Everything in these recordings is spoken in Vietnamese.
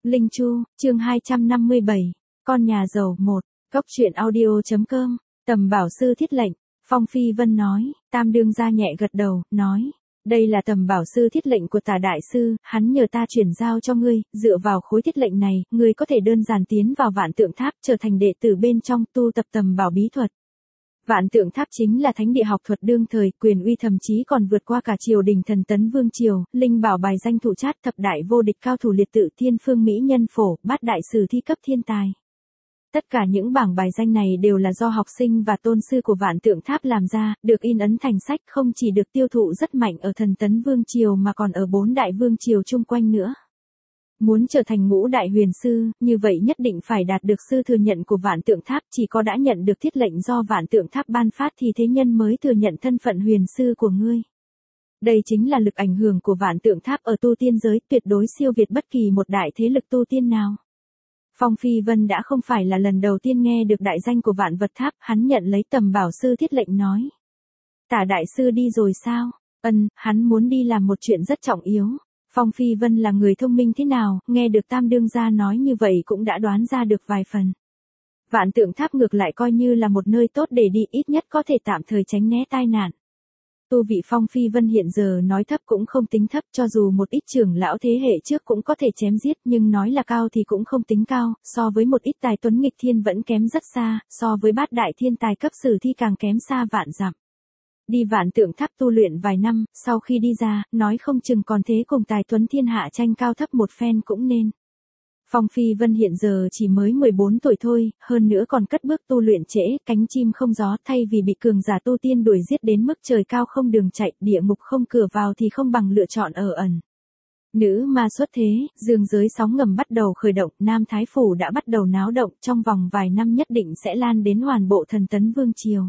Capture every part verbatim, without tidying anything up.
Linh Chu, chương hai trăm năm mươi bảy, con nhà giàu một, góc truyện audio.com, Tầm Bảo Sư thiết lệnh, Phong Phi Vân nói, Tam đương gia nhẹ gật đầu, nói, đây là Tầm Bảo Sư thiết lệnh của Tả đại sư, hắn nhờ ta chuyển giao cho ngươi, dựa vào khối thiết lệnh này, ngươi có thể đơn giản tiến vào Vạn Tượng Tháp, trở thành đệ tử bên trong tu tập Tầm Bảo bí thuật. Vạn Tượng Tháp chính là thánh địa học thuật đương thời, quyền uy thậm chí còn vượt qua cả triều đình thần tấn vương triều, linh bảo bài danh thụ chát, thập đại vô địch cao thủ liệt tự, thiên phương mỹ nhân phổ, bát đại sử thi cấp thiên tài. Tất cả những bảng bài danh này đều là do học sinh và tôn sư của Vạn Tượng Tháp làm ra, được in ấn thành sách, không chỉ được tiêu thụ rất mạnh ở thần tấn vương triều mà còn ở bốn đại vương triều chung quanh nữa. Muốn trở thành ngũ đại huyền sư, như vậy nhất định phải đạt được sư thừa nhận của Vạn Tượng Tháp, chỉ có đã nhận được thiết lệnh do Vạn Tượng Tháp ban phát thì thế nhân mới thừa nhận thân phận huyền sư của ngươi. Đây chính là lực ảnh hưởng của Vạn Tượng Tháp ở tu tiên giới, tuyệt đối siêu việt bất kỳ một đại thế lực tu tiên nào. Phong Phi Vân đã không phải là lần đầu tiên nghe được đại danh của Vạn Vật Tháp, hắn nhận lấy Tầm Bảo Sư thiết lệnh nói. Tả đại sư đi rồi sao? Ân, hắn muốn đi làm một chuyện rất trọng yếu. Phong Phi Vân là người thông minh thế nào, nghe được Tam đương gia nói như vậy cũng đã đoán ra được vài phần. Vạn Tượng Tháp ngược lại coi như là một nơi tốt để đi, ít nhất có thể tạm thời tránh né tai nạn. Tu vị Phong Phi Vân hiện giờ nói thấp cũng không tính thấp, cho dù một ít trưởng lão thế hệ trước cũng có thể chém giết, nhưng nói là cao thì cũng không tính cao, so với một ít tài tuấn nghịch thiên vẫn kém rất xa, so với bát đại thiên tài cấp sử thi càng kém xa vạn dặm. Đi Vạn Tượng Tháp tu luyện vài năm, sau khi đi ra, nói không chừng còn thế cùng tài tuấn thiên hạ tranh cao thấp một phen cũng nên. Phong Phi Vân hiện giờ chỉ mới mười bốn tuổi thôi, hơn nữa còn cất bước tu luyện trễ, cánh chim không gió, thay vì bị cường giả tu tiên đuổi giết đến mức trời cao không đường chạy, địa ngục không cửa vào thì không bằng lựa chọn ở ẩn. Nữ ma xuất thế, dương giới sóng ngầm bắt đầu khởi động, Nam Thái Phủ đã bắt đầu náo động, trong vòng vài năm nhất định sẽ lan đến hoàn bộ thần tấn vương triều.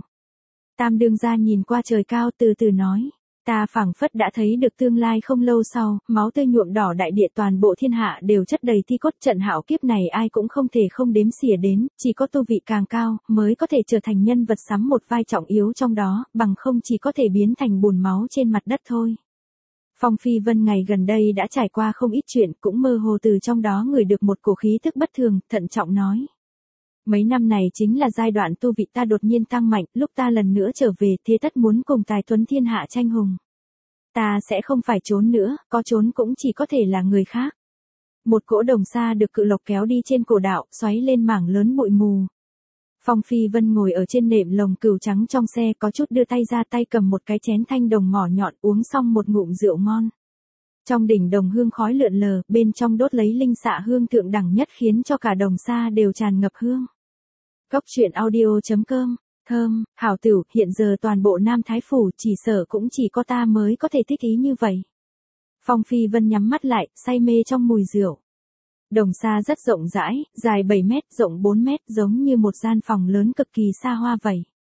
Tam đương gia nhìn qua trời cao từ từ nói. Ta phảng phất đã thấy được tương lai không lâu sau, máu tươi nhuộm đỏ đại địa, toàn bộ thiên hạ đều chất đầy thi cốt, trận hạo kiếp này ai cũng không thể không đếm xỉa đến, chỉ có tu vị càng cao, mới có thể trở thành nhân vật sắm một vai trọng yếu trong đó, bằng không chỉ có thể biến thành bùn máu trên mặt đất thôi. Phong Phi Vân ngày gần đây đã trải qua không ít chuyện, cũng mơ hồ từ trong đó ngửi được một cổ khí tức bất thường, thận trọng nói. Mấy năm này chính là giai đoạn tu vị ta đột nhiên tăng mạnh, lúc ta lần nữa trở về thế tất muốn cùng tài tuấn thiên hạ tranh hùng. Ta sẽ không phải trốn nữa, có trốn cũng chỉ có thể là người khác. Một cỗ đồng xa được cự lộc kéo đi trên cổ đạo, xoáy lên mảng lớn bụi mù. Phong Phi Vân ngồi ở trên nệm lồng cừu trắng trong xe, có chút đưa tay ra, tay cầm một cái chén thanh đồng mỏ nhọn, uống xong một ngụm rượu ngon. Trong đỉnh đồng hương khói lượn lờ, bên trong đốt lấy linh xạ hương thượng đẳng nhất khiến cho cả đồng xa đều tràn ngập hương. Góc truyện audio.com, thơm, hảo tửu, hiện giờ toàn bộ Nam Thái Phủ chỉ sợ cũng chỉ có ta mới có thể thích ý như vậy. Phong Phi Vân nhắm mắt lại, say mê trong mùi rượu. Đồng xa rất rộng rãi, dài bảy mét, rộng bốn mét, giống như một gian phòng lớn cực kỳ xa hoa vậy.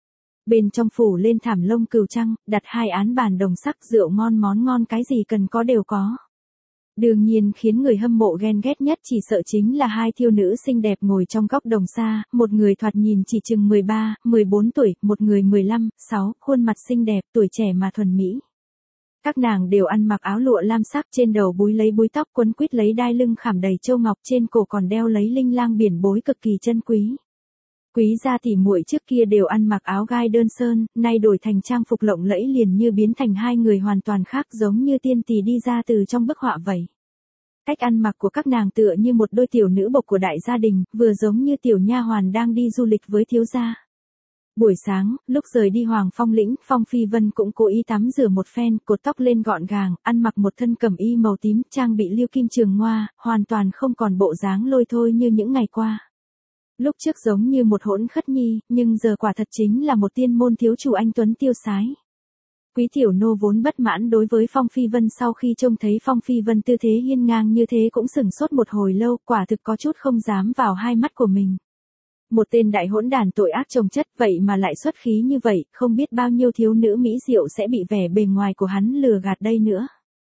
Bên trong phủ lên thảm lông cừu trăng, đặt hai án bàn đồng sắc, rượu ngon món ngon, cái gì cần có đều có. Đương nhiên khiến người hâm mộ ghen ghét nhất chỉ sợ chính là hai thiếu nữ xinh đẹp ngồi trong góc đồng xa, một người thoạt nhìn chỉ chừng mười ba, mười bốn tuổi, một người mười lăm, sáu, khuôn mặt xinh đẹp, tuổi trẻ mà thuần mỹ. Các nàng đều ăn mặc áo lụa lam sắc, trên đầu búi lấy búi tóc, quấn quít lấy đai lưng khảm đầy châu ngọc, trên cổ còn đeo lấy linh lang biển bối cực kỳ chân quý. Quý gia tỷ muội trước kia đều ăn mặc áo gai đơn sơn, nay đổi thành trang phục lộng lẫy liền như biến thành hai người hoàn toàn khác, giống như tiên tỷ đi ra từ trong bức họa vậy. Cách ăn mặc của các nàng tựa như một đôi tiểu nữ bộc của đại gia đình, vừa giống như tiểu nha hoàn đang đi du lịch với thiếu gia. Buổi sáng, lúc rời đi Hoàng Phong lĩnh, Phong Phi Vân cũng cố ý tắm rửa một phen, cột tóc lên gọn gàng, ăn mặc một thân cẩm y màu tím, trang bị lưu kim trường ngoa, hoàn toàn không còn bộ dáng lôi thôi như những ngày qua. Lúc trước giống như một hỗn khất nhi, nhưng giờ quả thật chính là một tiên môn thiếu chủ anh tuấn tiêu sái. Quý tiểu nô vốn bất mãn đối với Phong Phi Vân, sau khi trông thấy Phong Phi Vân tư thế hiên ngang như thế cũng sửng sốt một hồi lâu, quả thực có chút không dám vào hai mắt của mình. Một tên đại hỗn đàn tội ác chồng chất, vậy mà lại xuất khí như vậy, không biết bao nhiêu thiếu nữ mỹ diệu sẽ bị vẻ bề ngoài của hắn lừa gạt đây nữa.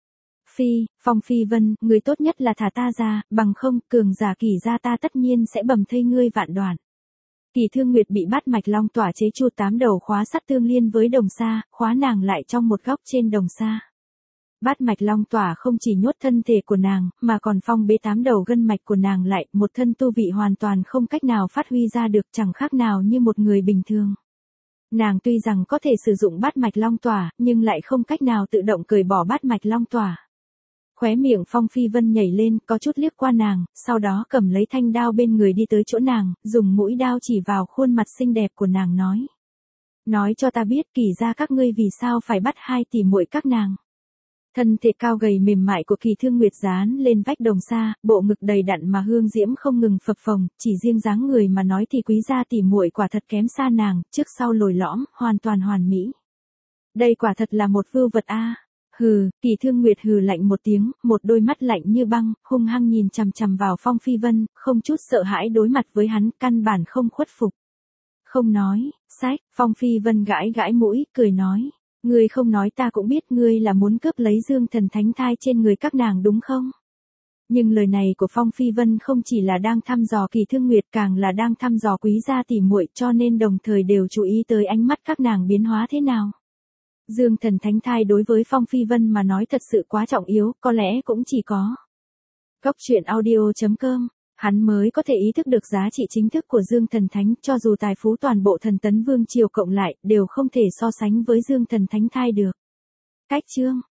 Phi, Phong Phi Vân, người tốt nhất là thả ta ra, bằng không, cường giả Kỳ gia ta tất nhiên sẽ bầm thây ngươi vạn đoạn. Kỳ Thương Nguyệt bị bát mạch long tỏa chế chu tám đầu khóa sắt tương liên với đồng xa, khóa nàng lại trong một góc trên đồng xa. Bát mạch long tỏa không chỉ nhốt thân thể của nàng, mà còn phong bế tám đầu gân mạch của nàng lại, một thân tu vị hoàn toàn không cách nào phát huy ra được, chẳng khác nào như một người bình thường. Nàng tuy rằng có thể sử dụng bát mạch long tỏa, nhưng lại không cách nào tự động cởi bỏ bát mạch long tỏa. Khóe miệng Phong Phi Vân nhảy lên, có chút liếc qua nàng, sau đó cầm lấy thanh đao bên người đi tới chỗ nàng, dùng mũi đao chỉ vào khuôn mặt xinh đẹp của nàng nói. Nói cho ta biết Kỳ gia các ngươi vì sao phải bắt hai tỷ muội các nàng. Thân thể cao gầy mềm mại của Kỳ Thương Nguyệt dán lên vách đồng xa, bộ ngực đầy đặn mà hương diễm không ngừng phập phồng, chỉ riêng dáng người mà nói thì quý gia tỷ muội quả thật kém xa nàng, trước sau lồi lõm, hoàn toàn hoàn mỹ. Đây quả thật là một vưu vật a. Hừ, Kỳ Thương Nguyệt hừ lạnh một tiếng, một đôi mắt lạnh như băng, hung hăng nhìn chằm chằm vào Phong Phi Vân, không chút sợ hãi đối mặt với hắn, căn bản không khuất phục. Không nói, sách, Phong Phi Vân gãi gãi mũi, cười nói. Ngươi không nói ta cũng biết ngươi là muốn cướp lấy Dương Thần Thánh Thai trên người các nàng đúng không? Nhưng lời này của Phong Phi Vân không chỉ là đang thăm dò Kỳ Thương Nguyệt, càng là đang thăm dò quý gia tỷ muội, cho nên đồng thời đều chú ý tới ánh mắt các nàng biến hóa thế nào. Dương Thần Thánh Thai đối với Phong Phi Vân mà nói thật sự quá trọng yếu, có lẽ cũng chỉ có Góc truyện audio chấm com, hắn mới có thể ý thức được giá trị chính thức của Dương Thần Thánh, cho dù tài phú toàn bộ Thần Tấn Vương triều cộng lại, đều không thể so sánh với Dương Thần Thánh Thai được. Cách chương